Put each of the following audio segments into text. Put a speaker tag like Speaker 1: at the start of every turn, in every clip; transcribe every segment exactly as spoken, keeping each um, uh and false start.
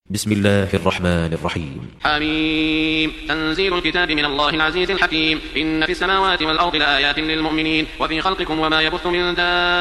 Speaker 1: بسم الله الرحمن الرحيم.
Speaker 2: حميم. تنزيل الكتاب من الله العزيز الحكيم. إن في السماوات والأرض لآيات للمؤمنين وفي خلقكم وما يبث من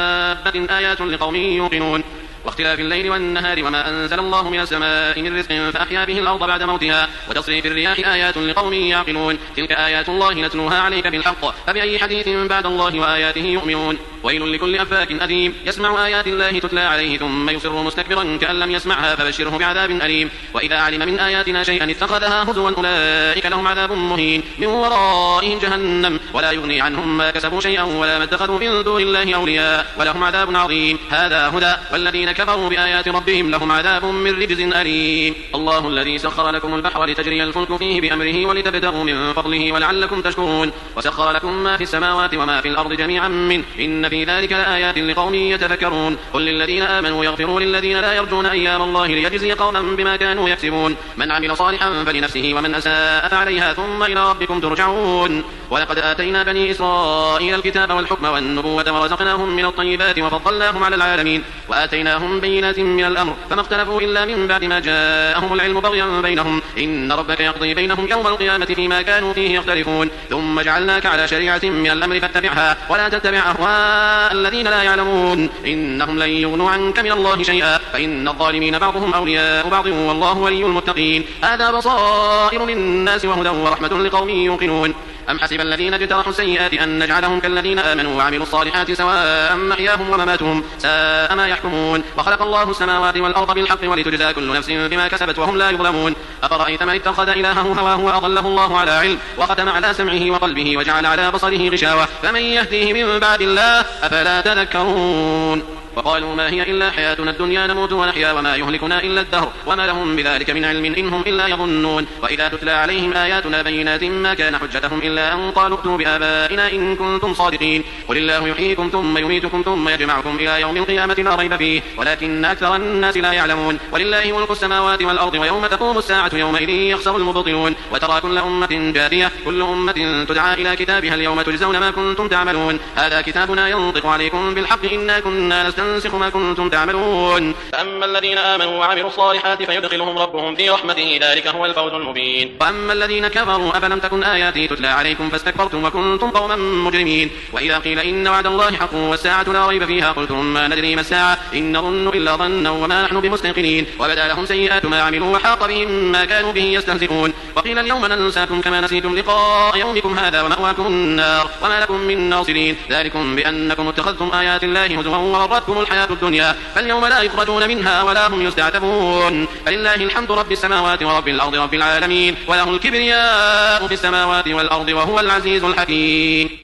Speaker 2: دابة آيات لقوم يوقنون. واختلاف الليل والنهار وما أنزل الله من السماء من رزق فأحيا به الأرض بعد موتها وتصريف الرياح آيات لقوم يعقلون. تلك آيات الله نتلوها عليك بالحق فبأي حديث بعد الله وآياته يؤمنون. ويل لكل أفاك أثيم يسمع آيات الله تتلى عليه ثم يصر مستكبرا كأن لم يسمعها فبشره بعذاب أليم. وإذا علم من آياتنا شيئا اتخذها هزوا أولئك لهم عذاب مهين من ورائهم جهنم ولا يغني عنهم ما كسبوا شيئا ولا ما اتخذوا من دون الله أولياء ولهم عذاب عظيم. هذا هدى والذين كفروا بآيات ربهم لهم عذاب من رجز أليم. الله الذي سخر لكم البحر لتجري الفلك فيه بأمره ولتبتغوا من فضله ولعلكم تشكرون. وسخر لكم ما في السماوات وما في الأرض جميعا منه إن في ذلك لآيات لقوم يتفكرون. قل للذين آمنوا يغفروا للذين لا يرجون أيام الله ليجزي قوما بما كانوا يكسبون. من عمل صالحا فلنفسه ومن أساء فعليها ثم إلى ربكم ترجعون. ولقد آتينا بني إسرائيل الكتاب والحكم والنبوة ورزقناهم من الطيبات وفضلناهم على العالمين وآتيناهم بينات من الأمر فما اختلفوا إلا من بعد ما جاءهم العلم بغيا بينهم إن ربك يقضي بينهم يوم القيامة فيما كانوا فيه يختلفون. ثم جعلناك على شريعة من الأمر فاتبعها ولا تتبع أهواء الذين لا يعلمون إنهم لن يغنوا عنك من الله شيئا فإن الظالمين بعضهم أولياء بعض والله ولي المتقين. هذا بصائر للناس وهدى ورحمة لقوم يوقنون. أم حسب الذين اجترحوا السيئات أن نجعلهم كالذين آمنوا وعملوا الصالحات سواء محياهم ومماتهم ساء ما يحكمون. وخلق الله السماوات والأرض بالحق ولتجزى كل نفس بما كسبت وهم لا يظلمون. أفرأيت من اتخذ إلهه هواه وأضله الله على علم وختم على سمعه وقلبه وجعل على بصره غشاوة فمن يهديه من بعد الله أفلا تذكرون. وقالوا ما هي إلا حياتنا الدنيا نموت ونحيا وما يهلكنا إلا الدهر وما لهم بذلك من علم إنهم إلا يظنون. وإذا تتلى عليهم آياتنا بينات ما كان حجتهم إلا أن قالوا ائتوا بآبائنا إن كنتم صادقين. قل الله يحييكم ثم يميتكم ثم يجمعكم إلى يوم القيامة لا ريب فيه ولكن أكثر الناس لا يعلمون. ولله ملك السماوات والأرض ويوم تقوم الساعة يومئذ يخسر المبطلون. وترى كل أمة جاثية كل أمة تدعى إلى كتابها اليوم تجزون ما كنتم تعملون. هذا كتابنا ينطق عليكم بالحق إنا كنا نستنسخ ما كنتم تعملون. فأما الذين آمنوا وعملوا الصالحات فيدخلهم ربهم في رحمته ذلك هو الفوز المبين. وأما الذين كفروا أفلم تكن آياتي تتلى عليكم فاستكبرتم وكنتم قوما مجرمين. وإذا قيل إن وعد الله حق والساعة لا ريب فيها قلتم ما ندري ما الساعة إن نظن إلا ظنا وما نحن بمستيقنين. وبدا لهم سيئات ما عملوا وحاق بهم ما كانوا به يستهزئون. وقيل اليوم ننساكم كما نسيتم لقاء يومكم هذا ومأواكم النار وما لكم من ناصرين. ذلكم بأنكم اتخذتم آيات الله هزوا وغرتكم الحياة الدنيا فاليوم لا يخرجون منها ولا هم يستعتبون. فلله الحمد رب السماوات ورب الأرض رب العالمين وله الكبرياء في السماوات والأرض وهو العزيز الحكيم.